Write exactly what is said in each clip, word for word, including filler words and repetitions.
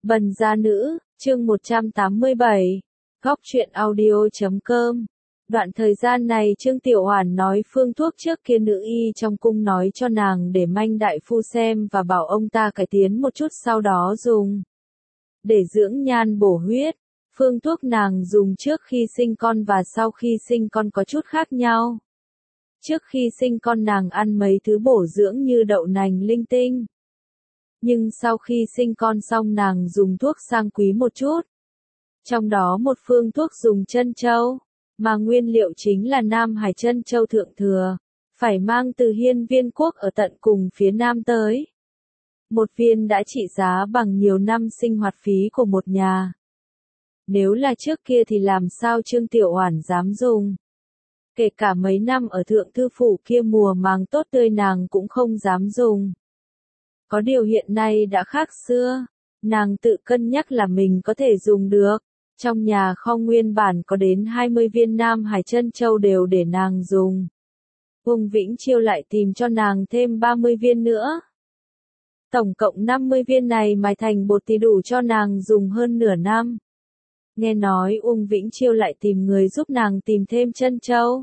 Bần gia nữ, chương một trăm tám mươi bảy, góc truyện audio chấm com. Đoạn thời gian này Trương Tiểu Hoàn nói phương thuốc trước kia nữ y trong cung nói cho nàng để Manh đại phu xem và bảo ông ta cải tiến một chút sau đó dùng. Để dưỡng nhan bổ huyết, phương thuốc nàng dùng trước khi sinh con và sau khi sinh con có chút khác nhau. Trước khi sinh con nàng ăn mấy thứ bổ dưỡng như đậu nành linh tinh. Nhưng sau khi sinh con xong nàng dùng thuốc sang quý một chút. Trong đó một phương thuốc dùng trân châu, mà nguyên liệu chính là Nam Hải trân châu thượng thừa, phải mang từ Hiên Viên quốc ở tận cùng phía Nam tới. Một viên đã trị giá bằng nhiều năm sinh hoạt phí của một nhà. Nếu là trước kia thì làm sao Trương Tiểu Hoàn dám dùng. Kể cả mấy năm ở thượng thư phủ kia mùa màng tốt tươi nàng cũng không dám dùng. Có điều hiện nay đã khác xưa, nàng tự cân nhắc là mình có thể dùng được. Trong nhà kho nguyên bản có đến hai mươi viên Nam Hải trân châu đều để nàng dùng. Uông Vĩnh Chiêu lại tìm cho nàng thêm ba mươi viên nữa. Tổng cộng năm mươi viên này mài thành bột thì đủ cho nàng dùng hơn nửa năm. Nghe nói Uông Vĩnh Chiêu lại tìm người giúp nàng tìm thêm trân châu.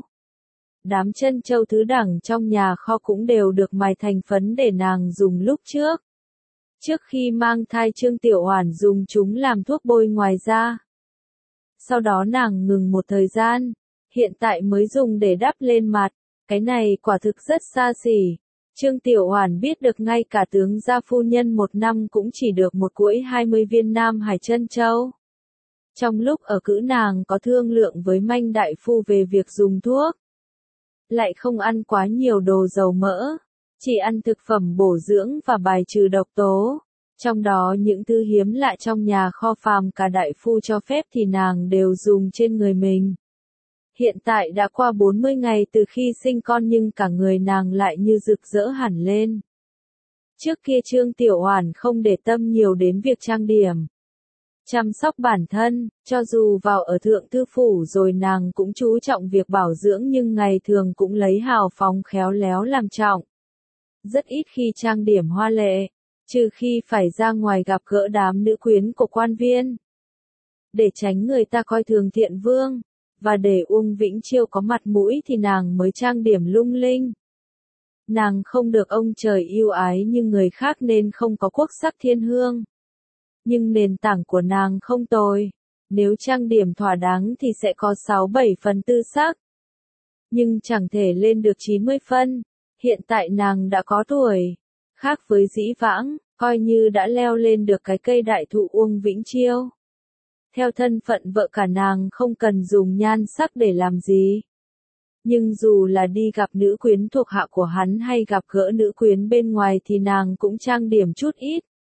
Đám trân châu thứ đẳng trong nhà kho cũng đều được mài thành phấn để nàng dùng lúc trước. Trước khi mang thai Trương Tiểu Hoàn dùng chúng làm thuốc bôi ngoài da. Sau đó nàng ngừng một thời gian, hiện tại mới dùng để đắp lên mặt, cái này quả thực rất xa xỉ. Trương Tiểu Hoàn biết được ngay cả tướng gia phu nhân một năm cũng chỉ được một cuỗi hai mươi viên Nam Hải trân châu. Trong lúc ở cữ nàng có thương lượng với Manh đại phu về việc dùng thuốc. Lại không ăn quá nhiều đồ dầu mỡ, chỉ ăn thực phẩm bổ dưỡng và bài trừ độc tố. Trong đó những thứ hiếm lạ trong nhà kho phàm cả đại phu cho phép thì nàng đều dùng trên người mình. Hiện tại đã qua bốn mươi ngày từ khi sinh con nhưng cả người nàng lại như rực rỡ hẳn lên. Trước kia Trương Tiểu Hoàn không để tâm nhiều đến việc trang điểm. Chăm sóc bản thân, cho dù vào ở thượng thư phủ rồi nàng cũng chú trọng việc bảo dưỡng nhưng ngày thường cũng lấy hào phóng khéo léo làm trọng. Rất ít khi trang điểm hoa lệ, trừ khi phải ra ngoài gặp gỡ đám nữ quyến của quan viên. Để tránh người ta coi thường thiện vương, và để Uông Vĩnh Chiêu có mặt mũi thì nàng mới trang điểm lung linh. Nàng không được ông trời yêu ái như người khác nên không có quốc sắc thiên hương. Nhưng nền tảng của nàng không tồi, nếu trang điểm thỏa đáng thì sẽ có sáu bảy phần tư sắc. Nhưng chẳng thể lên được chín mươi phân, hiện tại nàng đã có tuổi, khác với dĩ vãng, coi như đã leo lên được cái cây đại thụ Uông Vĩnh Chiêu. Theo thân phận vợ cả nàng không cần dùng nhan sắc để làm gì. Nhưng dù là đi gặp nữ quyến thuộc hạ của hắn hay gặp gỡ nữ quyến bên ngoài thì nàng cũng trang điểm chút ít.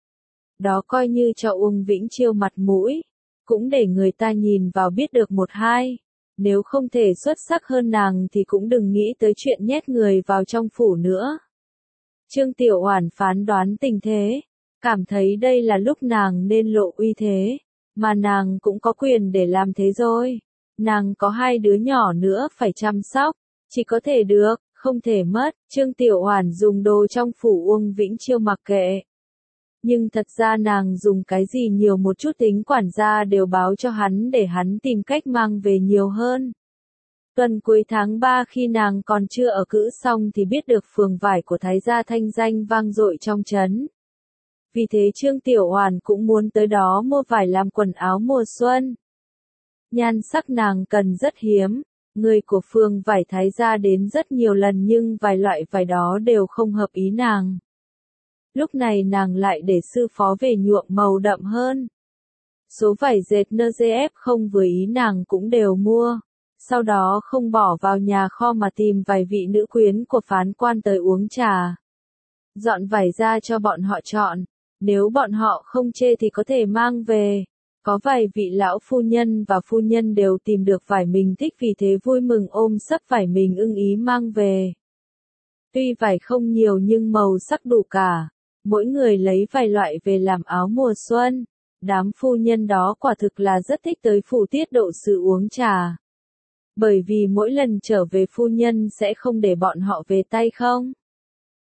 Đó coi như cho Uông Vĩnh Chiêu mặt mũi, cũng để người ta nhìn vào biết được một hai. Nếu không thể xuất sắc hơn nàng thì cũng đừng nghĩ tới chuyện nhét người vào trong phủ nữa. Trương Tiểu Hoàn phán đoán tình thế, cảm thấy đây là lúc nàng nên lộ uy thế, mà nàng cũng có quyền để làm thế rồi. Nàng có hai đứa nhỏ nữa phải chăm sóc, chỉ có thể được, không thể mất. Trương Tiểu Hoàn dùng đồ trong phủ Uông Vĩnh Chiêu mặc kệ. Nhưng thật ra nàng dùng cái gì nhiều một chút tính quản gia đều báo cho hắn để hắn tìm cách mang về nhiều hơn. Tuần cuối tháng ba khi nàng còn chưa ở cữ xong thì biết được phường vải của Thái gia thanh danh vang dội trong trấn. Vì thế Trương Tiểu Hoàn cũng muốn tới đó mua vải làm quần áo mùa xuân. Nhan sắc nàng cần rất hiếm, người của phường vải Thái gia đến rất nhiều lần nhưng vài loại vải đó đều không hợp ý nàng. Lúc này nàng lại để sư phó về nhuộm màu đậm hơn. Số vải dệt en giê ép không vừa ý nàng cũng đều mua. Sau đó không bỏ vào nhà kho mà tìm vài vị nữ quyến của phán quan tới uống trà. Dọn vải ra cho bọn họ chọn. Nếu bọn họ không chê thì có thể mang về. Có vài vị lão phu nhân và phu nhân đều tìm được vải mình thích vì thế vui mừng ôm sấp vải mình ưng ý mang về. Tuy vải không nhiều nhưng màu sắc đủ cả. Mỗi người lấy vài loại về làm áo mùa xuân. Đám phu nhân đó quả thực là rất thích tới phủ tiết độ sự uống trà. Bởi vì mỗi lần trở về phu nhân sẽ không để bọn họ về tay không.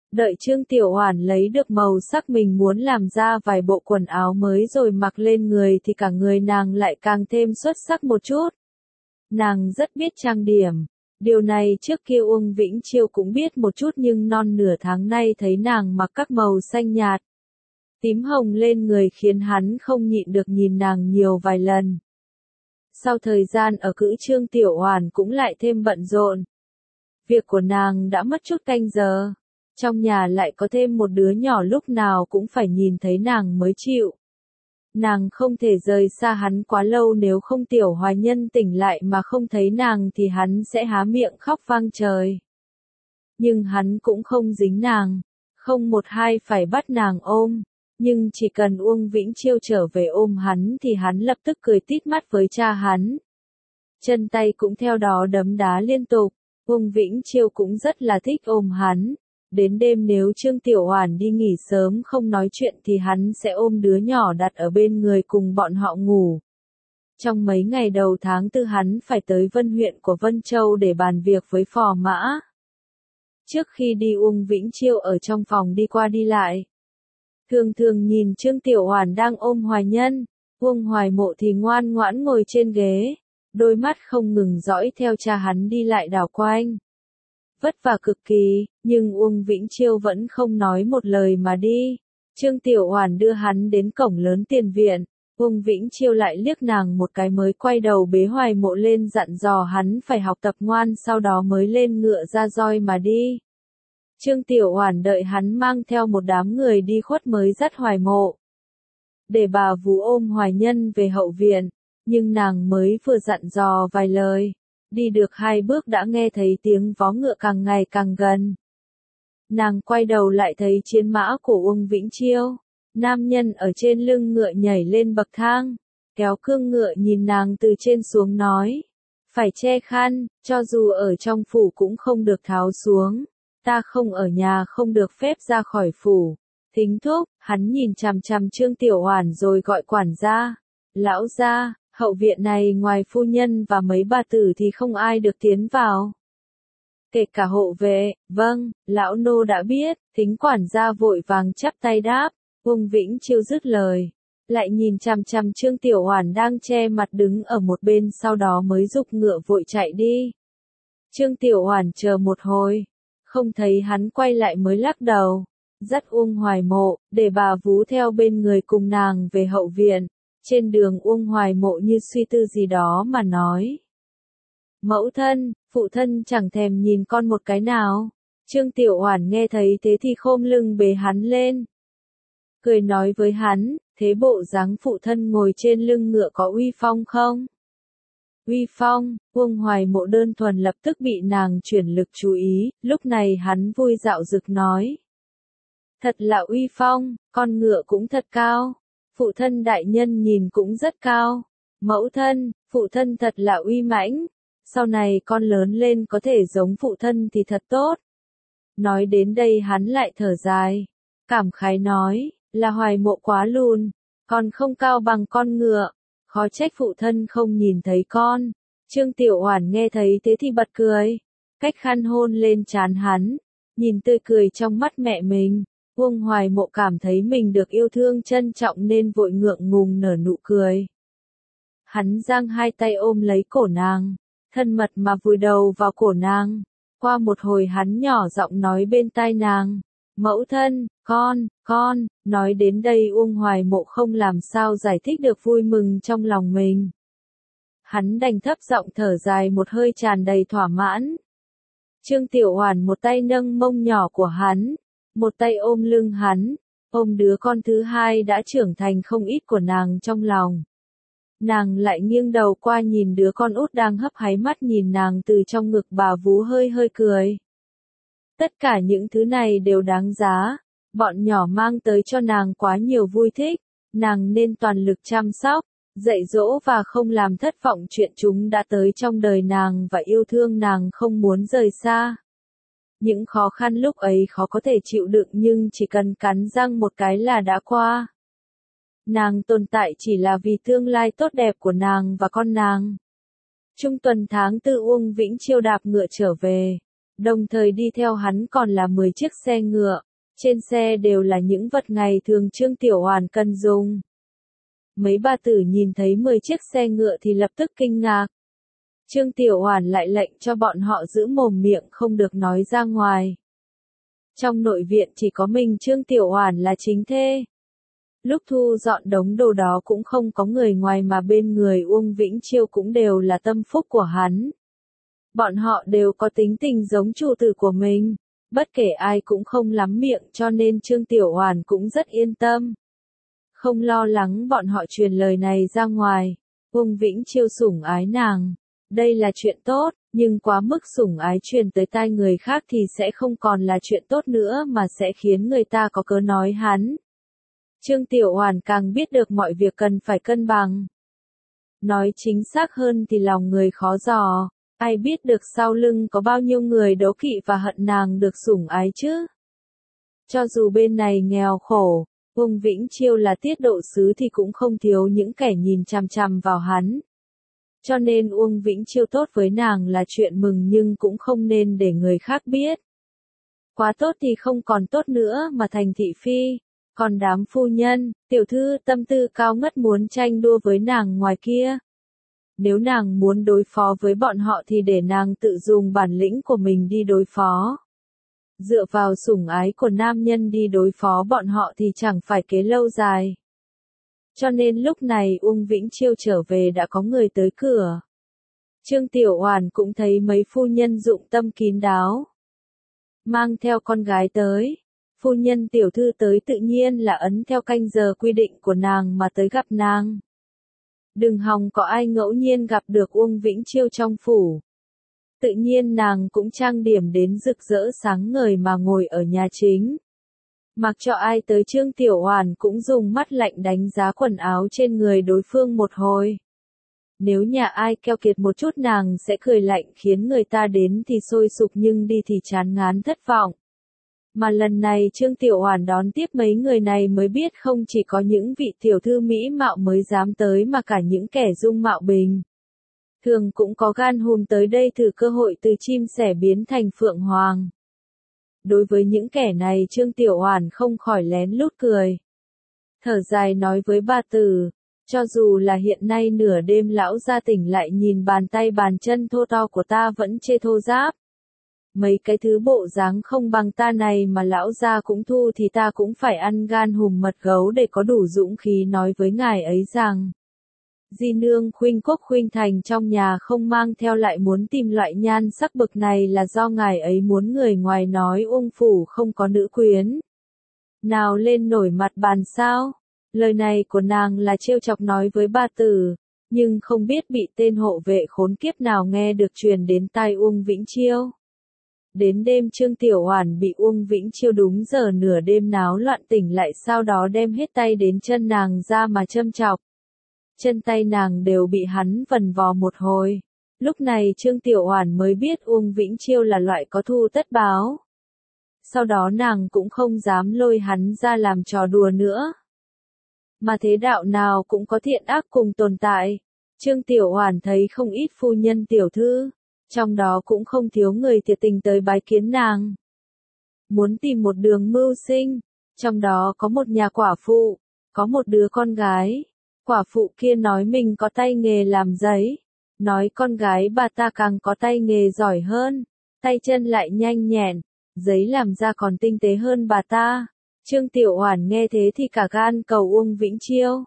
Đợi Trương Tiểu Oản lấy được màu sắc mình muốn làm ra vài bộ quần áo mới rồi mặc lên người thì cả người nàng lại càng thêm xuất sắc một chút. Nàng rất biết trang điểm. Điều này trước kia Uông Vĩnh Chiêu cũng biết một chút nhưng non nửa tháng nay thấy nàng mặc các màu xanh nhạt, tím hồng lên người khiến hắn không nhịn được nhìn nàng nhiều vài lần. Sau thời gian ở cữ Trương Tiểu Oản cũng lại thêm bận rộn. Việc của nàng đã mất chút canh giờ. Trong nhà lại có thêm một đứa nhỏ lúc nào cũng phải nhìn thấy nàng mới chịu. Nàng không thể rời xa hắn quá lâu nếu không Tiểu Hoài Nhân tỉnh lại mà không thấy nàng thì hắn sẽ há miệng khóc vang trời. Nhưng hắn cũng không dính nàng, không một hai phải bắt nàng ôm, nhưng chỉ cần Uông Vĩnh Chiêu trở về ôm hắn thì hắn lập tức cười tít mắt với cha hắn. Chân tay cũng theo đó đấm đá liên tục, Uông Vĩnh Chiêu cũng rất là thích ôm hắn. Đến đêm nếu Trương Tiểu Oản đi nghỉ sớm không nói chuyện thì hắn sẽ ôm đứa nhỏ đặt ở bên người cùng bọn họ ngủ. Trong mấy ngày đầu tháng tư hắn phải tới Vân huyện của Vân Châu để bàn việc với Phò Mã. Trước khi đi Uông Vĩnh Chiêu ở trong phòng đi qua đi lại. Thường thường nhìn Trương Tiểu Oản đang ôm Hoài Nhân, Uông Hoài Mộ thì ngoan ngoãn ngồi trên ghế, đôi mắt không ngừng dõi theo cha hắn đi lại đảo quanh. Vất vả cực kỳ, nhưng Uông Vĩnh Chiêu vẫn không nói một lời mà đi. Trương Tiểu Oản đưa hắn đến cổng lớn tiền viện, Uông Vĩnh Chiêu lại liếc nàng một cái mới quay đầu bế Hoài Mộ lên dặn dò hắn phải học tập ngoan sau đó mới lên ngựa ra roi mà đi. Trương Tiểu Oản đợi hắn mang theo một đám người đi khuất mới dắt Hoài Mộ. Để bà vú ôm Hoài Nhân về hậu viện, nhưng nàng mới vừa dặn dò vài lời. Đi được hai bước đã nghe thấy tiếng vó ngựa càng ngày càng gần. Nàng quay đầu lại thấy chiến mã của Uông Vĩnh Chiêu. Nam nhân ở trên lưng ngựa nhảy lên bậc thang, kéo cương ngựa nhìn nàng từ trên xuống nói. Phải che khăn, cho dù ở trong phủ cũng không được tháo xuống. Ta không ở nhà không được phép ra khỏi phủ. Thính thúc, hắn nhìn chằm chằm Trương Tiểu Oản rồi gọi quản gia. Lão gia. Hậu viện này ngoài phu nhân và mấy bà tử thì không ai được tiến vào. Kể cả hộ vệ, vâng, lão nô đã biết, thính quản gia vội vàng chắp tay đáp, Uông Vĩnh Chiêu dứt lời. Lại nhìn chằm chằm Trương Tiểu Oản đang che mặt đứng ở một bên sau đó mới giục ngựa vội chạy đi. Trương Tiểu Oản chờ một hồi, không thấy hắn quay lại mới lắc đầu, dắt Uông Hoài Mộ, để bà vú theo bên người cùng nàng về hậu viện. Trên đường Uông Hoài Mộ như suy tư gì đó mà nói. Mẫu thân, phụ thân chẳng thèm nhìn con một cái nào. Trương Tiểu Oản nghe thấy thế thì khom lưng bế hắn lên. Cười nói với hắn, thế bộ dáng phụ thân ngồi trên lưng ngựa có uy phong không? Uy phong, Uông Hoài Mộ đơn thuần lập tức bị nàng chuyển lực chú ý, lúc này hắn vui dạo dực nói. Thật là uy phong, con ngựa cũng thật cao. Phụ thân đại nhân nhìn cũng rất cao. Mẫu thân, phụ thân thật là uy mãnh. Sau này con lớn lên có thể giống phụ thân thì thật tốt. Nói đến đây hắn lại thở dài. Cảm khái nói, là Hoài Mộ quá lùn. Còn không cao bằng con ngựa. Khó trách phụ thân không nhìn thấy con. Trương Tiểu Oản nghe thấy thế thì bật cười. Cách khăn hôn lên trán hắn. Nhìn tươi cười trong mắt mẹ mình. Uông Hoài Mộ cảm thấy mình được yêu thương trân trọng nên vội ngượng ngùng nở nụ cười. Hắn giang hai tay ôm lấy cổ nàng, thân mật mà vùi đầu vào cổ nàng. Qua một hồi hắn nhỏ giọng nói bên tai nàng, mẫu thân, con, con, nói đến đây Uông Hoài Mộ không làm sao giải thích được vui mừng trong lòng mình. Hắn đành thấp giọng thở dài một hơi tràn đầy thỏa mãn. Trương Tiểu Oản một tay nâng mông nhỏ của hắn. Một tay ôm lưng hắn, ôm đứa con thứ hai đã trưởng thành không ít của nàng trong lòng. Nàng lại nghiêng đầu qua nhìn đứa con út đang hấp háy mắt nhìn nàng từ trong ngực bà vú hơi hơi cười. Tất cả những thứ này đều đáng giá, bọn nhỏ mang tới cho nàng quá nhiều vui thích, nàng nên toàn lực chăm sóc, dạy dỗ và không làm thất vọng chuyện chúng đã tới trong đời nàng và yêu thương nàng không muốn rời xa. Những khó khăn lúc ấy khó có thể chịu đựng nhưng chỉ cần cắn răng một cái là đã qua. Nàng tồn tại chỉ là vì tương lai tốt đẹp của nàng và con nàng. Trung tuần tháng tư Uông Vĩnh Chiêu đạp ngựa trở về. Đồng thời đi theo hắn còn là mười chiếc xe ngựa, trên xe đều là những vật ngày thường Trương Tiểu Hoàn cần dùng. Mấy bà tử nhìn thấy mười chiếc xe ngựa thì lập tức kinh ngạc. Trương Tiểu Hoàn lại lệnh cho bọn họ giữ mồm miệng không được nói ra ngoài. Trong nội viện chỉ có mình Trương Tiểu Hoàn là chính thê. Lúc thu dọn đống đồ đó cũng không có người ngoài mà bên người Uông Vĩnh Chiêu cũng đều là tâm phúc của hắn. Bọn họ đều có tính tình giống chủ tử của mình, bất kể ai cũng không lắm miệng cho nên Trương Tiểu Hoàn cũng rất yên tâm. Không lo lắng bọn họ truyền lời này ra ngoài, Uông Vĩnh Chiêu sủng ái nàng. Đây là chuyện tốt, nhưng quá mức sủng ái truyền tới tai người khác thì sẽ không còn là chuyện tốt nữa mà sẽ khiến người ta có cớ nói hắn. Trương Tiểu Hoàn càng biết được mọi việc cần phải cân bằng. Nói chính xác hơn thì lòng người khó dò, ai biết được sau lưng có bao nhiêu người đố kỵ và hận nàng được sủng ái chứ. Cho dù bên này nghèo khổ, Uông Vĩnh Chiêu là tiết độ sứ thì cũng không thiếu những kẻ nhìn chằm chằm vào hắn. Cho nên Uông Vĩnh Chiêu tốt với nàng là chuyện mừng nhưng cũng không nên để người khác biết. Quá tốt thì không còn tốt nữa mà thành thị phi, còn đám phu nhân, tiểu thư tâm tư cao ngất muốn tranh đua với nàng ngoài kia. Nếu nàng muốn đối phó với bọn họ thì để nàng tự dùng bản lĩnh của mình đi đối phó. Dựa vào sủng ái của nam nhân đi đối phó bọn họ thì chẳng phải kế lâu dài. Cho nên lúc này Uông Vĩnh Chiêu trở về đã có người tới cửa. Trương Tiểu Hoàn cũng thấy mấy phu nhân dụng tâm kín đáo. Mang theo con gái tới. Phu nhân tiểu thư tới tự nhiên là ấn theo canh giờ quy định của nàng mà tới gặp nàng. Đừng hòng có ai ngẫu nhiên gặp được Uông Vĩnh Chiêu trong phủ. Tự nhiên nàng cũng trang điểm đến rực rỡ sáng ngời mà ngồi ở nhà chính. Mặc cho ai tới Trương Tiểu Hoàn cũng dùng mắt lạnh đánh giá quần áo trên người đối phương một hồi. Nếu nhà ai keo kiệt một chút nàng sẽ cười lạnh khiến người ta đến thì sôi sục nhưng đi thì chán ngán thất vọng. Mà lần này Trương Tiểu Hoàn đón tiếp mấy người này mới biết không chỉ có những vị tiểu thư mỹ mạo mới dám tới mà cả những kẻ dung mạo bình thường cũng có gan hùm tới đây thử cơ hội từ chim sẻ biến thành phượng hoàng. Đối với những kẻ này Trương Tiểu Hoàn không khỏi lén lút cười. Thở dài nói với bà tử, cho dù là hiện nay nửa đêm lão gia tỉnh lại nhìn bàn tay bàn chân thô to của ta vẫn chê thô ráp. Mấy cái thứ bộ dáng không bằng ta này mà lão gia cũng thu thì ta cũng phải ăn gan hùm mật gấu để có đủ dũng khí nói với ngài ấy rằng. Di nương khuynh quốc khuynh thành trong nhà không mang theo lại muốn tìm loại nhan sắc bậc này là do ngài ấy muốn người ngoài nói Uông phủ không có nữ quyến. Nào lên nổi mặt bàn sao? Lời này của nàng là trêu chọc nói với bà tử, nhưng không biết bị tên hộ vệ khốn kiếp nào nghe được truyền đến tai Uông Vĩnh Chiêu. Đến đêm Trương Tiểu Hoàn bị Uông Vĩnh Chiêu đúng giờ nửa đêm náo loạn tỉnh lại sau đó đem hết tay đến chân nàng ra mà châm chọc. Chân tay nàng đều bị hắn vần vò một hồi. Lúc này Trương Tiểu Hoàn mới biết Uông Vĩnh Chiêu là loại có thù tất báo. Sau đó nàng cũng không dám lôi hắn ra làm trò đùa nữa. Mà thế đạo nào cũng có thiện ác cùng tồn tại. Trương Tiểu Hoàn thấy không ít phu nhân tiểu thư, trong đó cũng không thiếu người thiệt tình tới bái kiến nàng. Muốn tìm một đường mưu sinh, trong đó có một nhà quả phụ, có một đứa con gái. Quả phụ kia nói mình có tay nghề làm giấy, nói con gái bà ta càng có tay nghề giỏi hơn, tay chân lại nhanh nhẹn, giấy làm ra còn tinh tế hơn bà ta. Trương Tiểu Hoàn nghe thế thì cả gan cầu Uông Vĩnh Chiêu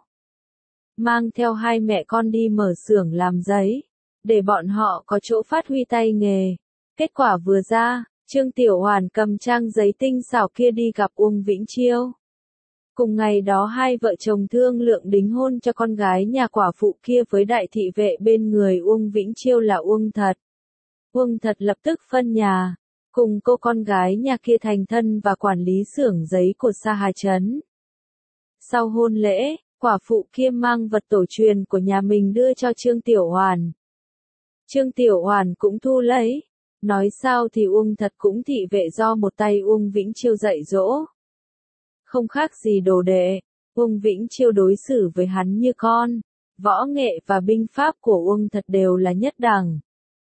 mang theo hai mẹ con đi mở xưởng làm giấy, để bọn họ có chỗ phát huy tay nghề. Kết quả vừa ra, Trương Tiểu Hoàn cầm trang giấy tinh xảo kia đi gặp Uông Vĩnh Chiêu. Cùng ngày đó hai vợ chồng thương lượng đính hôn cho con gái nhà quả phụ kia với đại thị vệ bên người Uông Vĩnh Chiêu là Uông Thật. Uông Thật lập tức phân nhà, cùng cô con gái nhà kia thành thân và quản lý xưởng giấy của Sa Hà Trấn. Sau hôn lễ, quả phụ kia mang vật tổ truyền của nhà mình đưa cho Trương Tiểu Hoàn. Trương Tiểu Hoàn cũng thu lấy, nói sao thì Uông Thật cũng thị vệ do một tay Uông Vĩnh Chiêu dạy dỗ. Không khác gì đồ đệ, Uông Vĩnh Chiêu đối xử với hắn như con, võ nghệ và binh pháp của Uông Thật đều là nhất đẳng.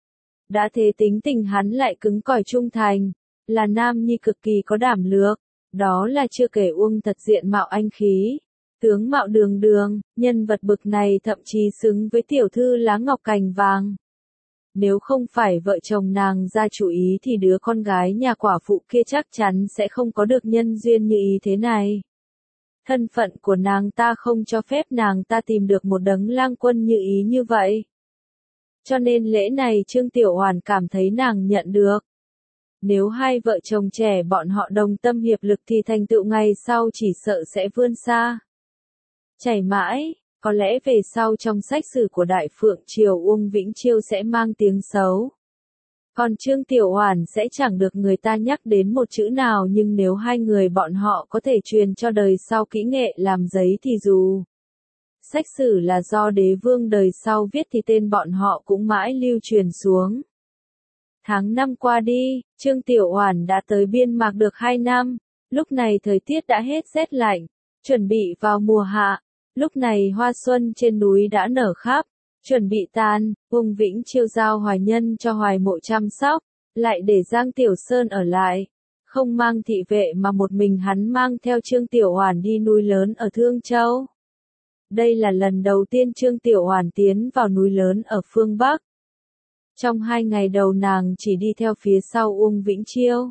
Đã thế tính tình hắn lại cứng cỏi trung thành, là nam nhi cực kỳ có đảm lược, đó là chưa kể Uông Thật diện mạo anh khí, tướng mạo đường đường, nhân vật bực này thậm chí xứng với tiểu thư lá ngọc cành vàng. Nếu không phải vợ chồng nàng ra chủ ý thì đứa con gái nhà quả phụ kia chắc chắn sẽ không có được nhân duyên như ý thế này. Thân phận của nàng ta không cho phép nàng ta tìm được một đấng lang quân như ý như vậy. Cho nên lễ này Trương Tiểu Hoàn cảm thấy nàng nhận được. Nếu hai vợ chồng trẻ bọn họ đồng tâm hiệp lực thì thành tựu ngày sau chỉ sợ sẽ vươn xa. Chảy mãi, có lẽ về sau trong sách sử của Đại Phượng Triều Uông Vĩnh Chiêu sẽ mang tiếng xấu. Còn Trương Tiểu Hoàn sẽ chẳng được người ta nhắc đến một chữ nào, nhưng nếu hai người bọn họ có thể truyền cho đời sau kỹ nghệ làm giấy thì dù sách sử là do đế vương đời sau viết thì tên bọn họ cũng mãi lưu truyền xuống. Tháng năm qua đi, Trương Tiểu Hoàn đã tới Biên Mạc được hai năm, lúc này thời tiết đã hết rét lạnh, chuẩn bị vào mùa hạ, lúc này hoa xuân trên núi đã nở khắp, chuẩn bị tàn, Uông Vĩnh Chiêu giao Hoài Nhân cho Hoài Mộ chăm sóc, lại để Giang Tiểu Sơn ở lại, không mang thị vệ mà một mình hắn mang theo Trương Tiểu Hoàn đi núi lớn ở Thương Châu. Đây là lần đầu tiên Trương Tiểu Hoàn tiến vào núi lớn ở phương Bắc. Trong hai ngày đầu nàng chỉ đi theo phía sau Uông Vĩnh Chiêu.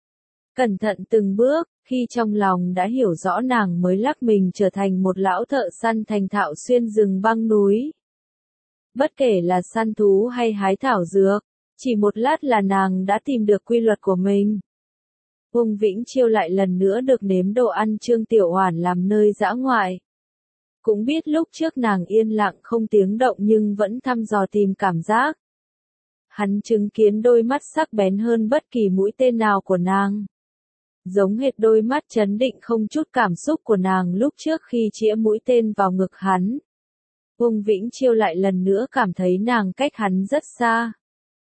Cẩn thận từng bước, khi trong lòng đã hiểu rõ nàng mới lắc mình trở thành một lão thợ săn thành thạo xuyên rừng băng núi. Bất kể là săn thú hay hái thảo dược, chỉ một lát là nàng đã tìm được quy luật của mình. Uông Vĩnh Chiêu lại lần nữa được nếm đồ ăn Trương Tiểu Hoàn làm nơi dã ngoại. Cũng biết lúc trước nàng yên lặng không tiếng động nhưng vẫn thăm dò tìm cảm giác. Hắn chứng kiến đôi mắt sắc bén hơn bất kỳ mũi tên nào của nàng. Giống hệt đôi mắt chấn định không chút cảm xúc của nàng lúc trước khi chĩa mũi tên vào ngực hắn. Uông Vĩnh Chiêu lại lần nữa cảm thấy nàng cách hắn rất xa.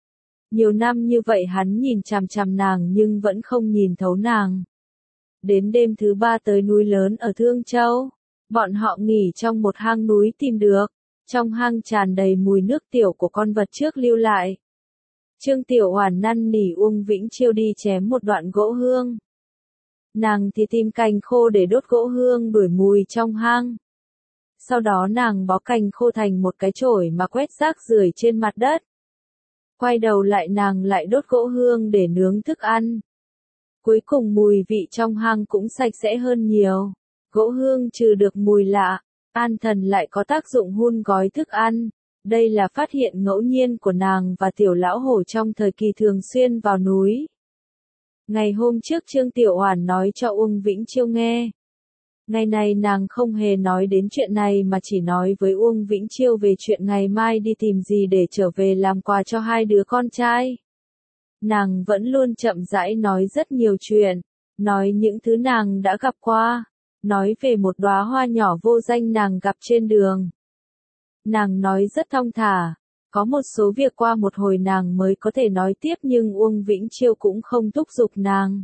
Nhiều năm như vậy hắn nhìn chằm chằm nàng nhưng vẫn không nhìn thấu nàng. Đến đêm thứ ba tới núi lớn ở Thương Châu, bọn họ nghỉ trong một hang núi tìm được, trong hang tràn đầy mùi nước tiểu của con vật trước lưu lại. Trương Tiểu Hoàn năn nỉ Uông Vĩnh Chiêu đi chém một đoạn gỗ hương. Nàng thì tìm cành khô để đốt gỗ hương đuổi mùi trong hang. Sau đó nàng bó cành khô thành một cái chổi mà quét rác rưởi trên mặt đất. Quay đầu lại nàng lại đốt gỗ hương để nướng thức ăn. Cuối cùng mùi vị trong hang cũng sạch sẽ hơn nhiều. Gỗ hương trừ được mùi lạ, an thần lại có tác dụng hun gói thức ăn. Đây là phát hiện ngẫu nhiên của nàng và Tiểu Lão Hổ trong thời kỳ thường xuyên vào núi. Ngày hôm trước Trương Tiểu Hoàn nói cho Uông Vĩnh Chiêu nghe. Ngày này nàng không hề nói đến chuyện này mà chỉ nói với Uông Vĩnh Chiêu về chuyện ngày mai đi tìm gì để trở về làm quà cho hai đứa con trai. Nàng vẫn luôn chậm rãi nói rất nhiều chuyện, nói những thứ nàng đã gặp qua, nói về một đóa hoa nhỏ vô danh nàng gặp trên đường. Nàng nói rất thong thả, có một số việc qua một hồi nàng mới có thể nói tiếp nhưng Uông Vĩnh Chiêu cũng không thúc giục nàng.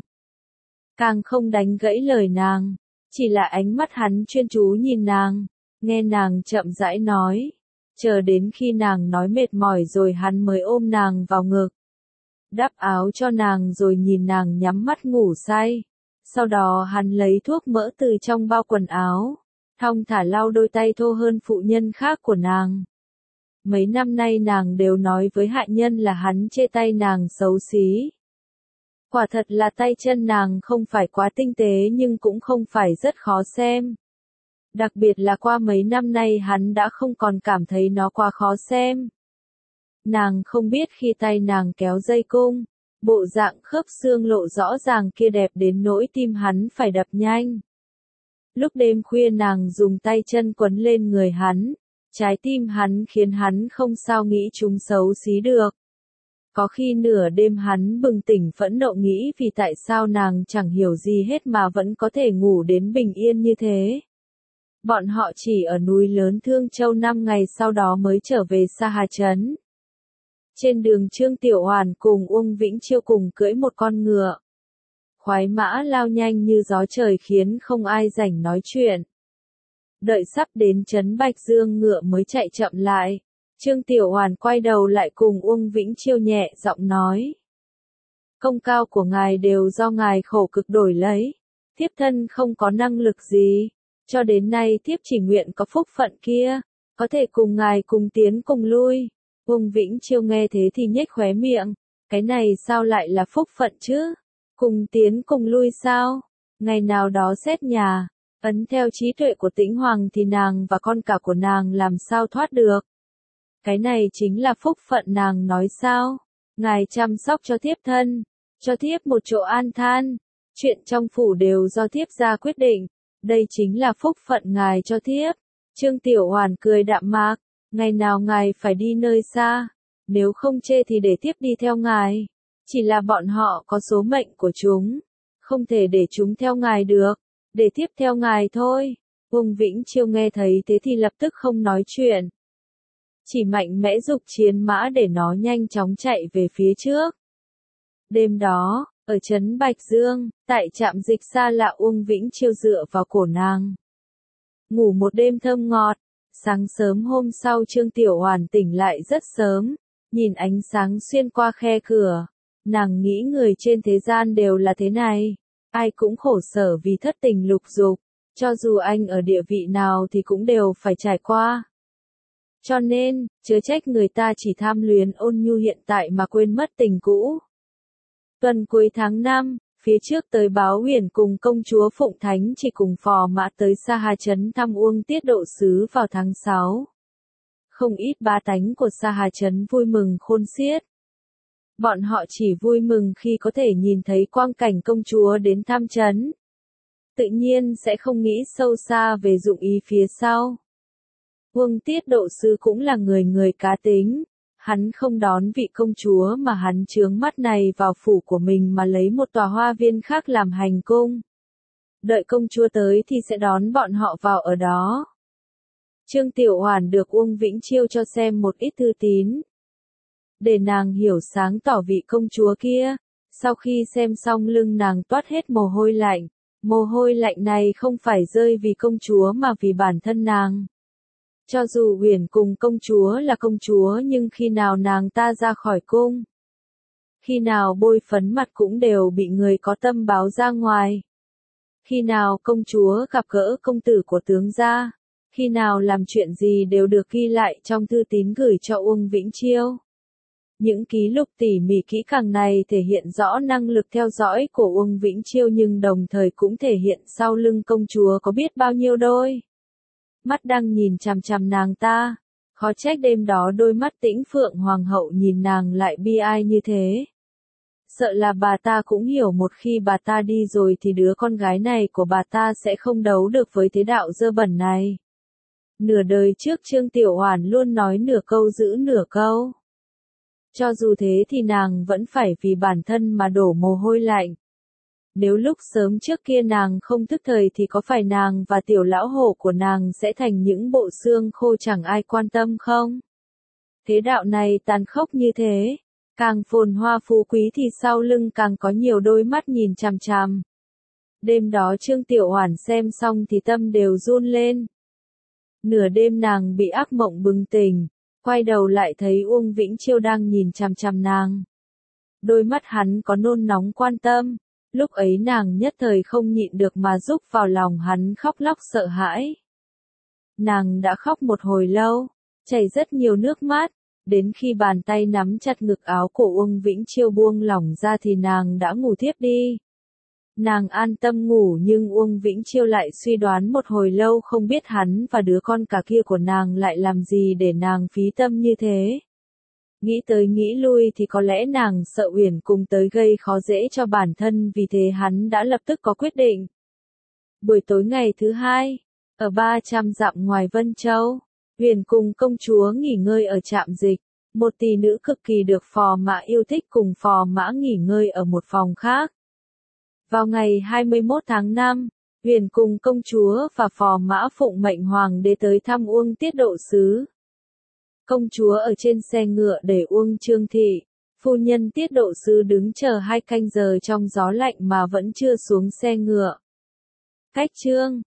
Càng không đánh gãy lời nàng, chỉ là ánh mắt hắn chuyên chú nhìn nàng, nghe nàng chậm rãi nói, chờ đến khi nàng nói mệt mỏi rồi hắn mới ôm nàng vào ngực. Đắp áo cho nàng rồi nhìn nàng nhắm mắt ngủ say, sau đó hắn lấy thuốc mỡ từ trong bao quần áo. Thong thả lau đôi tay thô hơn phụ nhân khác của nàng. Mấy năm nay nàng đều nói với hạ nhân là hắn chê tay nàng xấu xí. Quả thật là tay chân nàng không phải quá tinh tế nhưng cũng không phải rất khó xem. Đặc biệt là qua mấy năm nay hắn đã không còn cảm thấy nó quá khó xem. Nàng không biết khi tay nàng kéo dây cung, bộ dạng khớp xương lộ rõ ràng kia đẹp đến nỗi tim hắn phải đập nhanh. Lúc đêm khuya nàng dùng tay chân quấn lên người hắn, trái tim hắn khiến hắn không sao nghĩ chúng xấu xí được. Có khi nửa đêm hắn bừng tỉnh phẫn nộ nghĩ vì tại sao nàng chẳng hiểu gì hết mà vẫn có thể ngủ đến bình yên như thế. Bọn họ chỉ ở núi lớn Thương Châu năm ngày sau đó mới trở về Sa Hà Trấn. Trên đường Trương Tiểu Hoàn cùng Uông Vĩnh Chiêu cùng cưỡi một con ngựa. Khoái mã lao nhanh như gió trời khiến không ai rảnh nói chuyện. Đợi sắp đến trấn Bạch Dương ngựa mới chạy chậm lại. Trương Tiểu Hoàn quay đầu lại cùng Uông Vĩnh Chiêu nhẹ giọng nói. Công cao của ngài đều do ngài khổ cực đổi lấy, thiếp thân không có năng lực gì, cho đến nay thiếp chỉ nguyện có phúc phận kia, có thể cùng ngài cùng tiến cùng lui. Uông Vĩnh Chiêu nghe thế thì nhếch khóe miệng, cái này sao lại là phúc phận chứ? Cùng tiến cùng lui sao? Ngày nào đó xét nhà, ấn theo trí tuệ của Tĩnh Hoàng thì nàng và con cả của nàng làm sao thoát được? Cái này chính là phúc phận nàng nói sao? Ngài chăm sóc cho thiếp thân, cho thiếp một chỗ an than, chuyện trong phủ đều do thiếp ra quyết định, đây chính là phúc phận ngài cho thiếp. Trương Tiểu Hoàn cười đạm mạc, ngày nào ngài phải đi nơi xa, nếu không chê thì để thiếp đi theo ngài, chỉ là bọn họ có số mệnh của chúng, không thể để chúng theo ngài được, để thiếp theo ngài thôi. Uông Vĩnh Chiêu nghe thấy thế thì lập tức không nói chuyện, chỉ mạnh mẽ giục chiến mã để nó nhanh chóng chạy về phía trước. Đêm đó, ở trấn Bạch Dương, tại trạm dịch xa lạ, Uông Vĩnh Chiêu dựa vào cổ nàng, ngủ một đêm thơm ngọt. Sáng sớm hôm sau Trương Tiểu Hoàn tỉnh lại rất sớm, nhìn ánh sáng xuyên qua khe cửa, nàng nghĩ người trên thế gian đều là thế này, ai cũng khổ sở vì thất tình lục dục, cho dù anh ở địa vị nào thì cũng đều phải trải qua. Cho nên, chớ trách người ta chỉ tham luyến ôn nhu hiện tại mà quên mất tình cũ. Tuần cuối tháng năm, phía trước tới báo Huyền cùng công chúa Phụng Thánh chỉ cùng phò mã tới Sa Hà Trấn thăm Uông Tiết Độ Sứ vào tháng sáu. Không ít bá tánh của Sa Hà Trấn vui mừng khôn xiết. Bọn họ chỉ vui mừng khi có thể nhìn thấy quang cảnh công chúa đến thăm trấn. Tự nhiên sẽ không nghĩ sâu xa về dụng ý phía sau. Uông Tiết Độ Sứ cũng là người người cá tính. Hắn không đón vị công chúa mà hắn chướng mắt này vào phủ của mình mà lấy một tòa hoa viên khác làm hành cung. Đợi công chúa tới thì sẽ đón bọn họ vào ở đó. Trương Tiểu Hoàn được Uông Vĩnh Chiêu cho xem một ít thư tín, để nàng hiểu sáng tỏ vị công chúa kia. Sau khi xem xong lưng nàng toát hết mồ hôi lạnh. Mồ hôi lạnh này không phải rơi vì công chúa mà vì bản thân nàng. Cho dù Huyền cùng công chúa là công chúa nhưng khi nào nàng ta ra khỏi cung, khi nào bôi phấn mặt cũng đều bị người có tâm báo ra ngoài. Khi nào công chúa gặp gỡ công tử của tướng gia, khi nào làm chuyện gì đều được ghi lại trong thư tín gửi cho Uông Vĩnh Chiêu. Những ký lục tỉ mỉ kỹ càng này thể hiện rõ năng lực theo dõi của Uông Vĩnh Chiêu nhưng đồng thời cũng thể hiện sau lưng công chúa có biết bao nhiêu đôi mắt đang nhìn chằm chằm nàng ta. Khó trách đêm đó đôi mắt Tĩnh Phượng Hoàng hậu nhìn nàng lại bi ai như thế. Sợ là bà ta cũng hiểu một khi bà ta đi rồi thì đứa con gái này của bà ta sẽ không đấu được với thế đạo dơ bẩn này. Nửa đời trước Trương Tiểu Hoàn luôn nói nửa câu giữ nửa câu. Cho dù thế thì nàng vẫn phải vì bản thân mà đổ mồ hôi lạnh. Nếu lúc sớm trước kia nàng không thức thời thì có phải nàng và tiểu lão hổ của nàng sẽ thành những bộ xương khô chẳng ai quan tâm không? Thế đạo này tàn khốc như thế, càng phồn hoa phú quý thì sau lưng càng có nhiều đôi mắt nhìn chằm chằm. Đêm đó Trương Tiểu Hoàn xem xong thì tâm đều run lên. Nửa đêm nàng bị ác mộng bừng tỉnh, quay đầu lại thấy Uông Vĩnh Chiêu đang nhìn chằm chằm nàng. Đôi mắt hắn có nôn nóng quan tâm. Lúc ấy nàng nhất thời không nhịn được mà rúc vào lòng hắn khóc lóc sợ hãi. Nàng đã khóc một hồi lâu, chảy rất nhiều nước mắt, đến khi bàn tay nắm chặt ngực áo của Uông Vĩnh Chiêu buông lỏng ra thì nàng đã ngủ thiếp đi. Nàng an tâm ngủ nhưng Uông Vĩnh Chiêu lại suy đoán một hồi lâu không biết hắn và đứa con cả kia của nàng lại làm gì để nàng phí tâm như thế. Nghĩ tới nghĩ lui thì có lẽ nàng sợ Uyển cùng tới gây khó dễ cho bản thân vì thế hắn đã lập tức có quyết định. Buổi tối ngày thứ hai, ở ba trăm dặm ngoài Vân Châu, Uyển cùng công chúa nghỉ ngơi ở trạm dịch, một tỷ nữ cực kỳ được phò mã yêu thích cùng phò mã nghỉ ngơi ở một phòng khác. Vào ngày hai mươi mốt tháng năm, Uyển cùng công chúa và phò mã phụng mệnh hoàng đế tới thăm Uông Tiết Độ Sứ. Công chúa ở trên xe ngựa để Uông Trương Thị, phu nhân Tiết Độ Sứ đứng chờ hai canh giờ trong gió lạnh mà vẫn chưa xuống xe ngựa. Cách Trương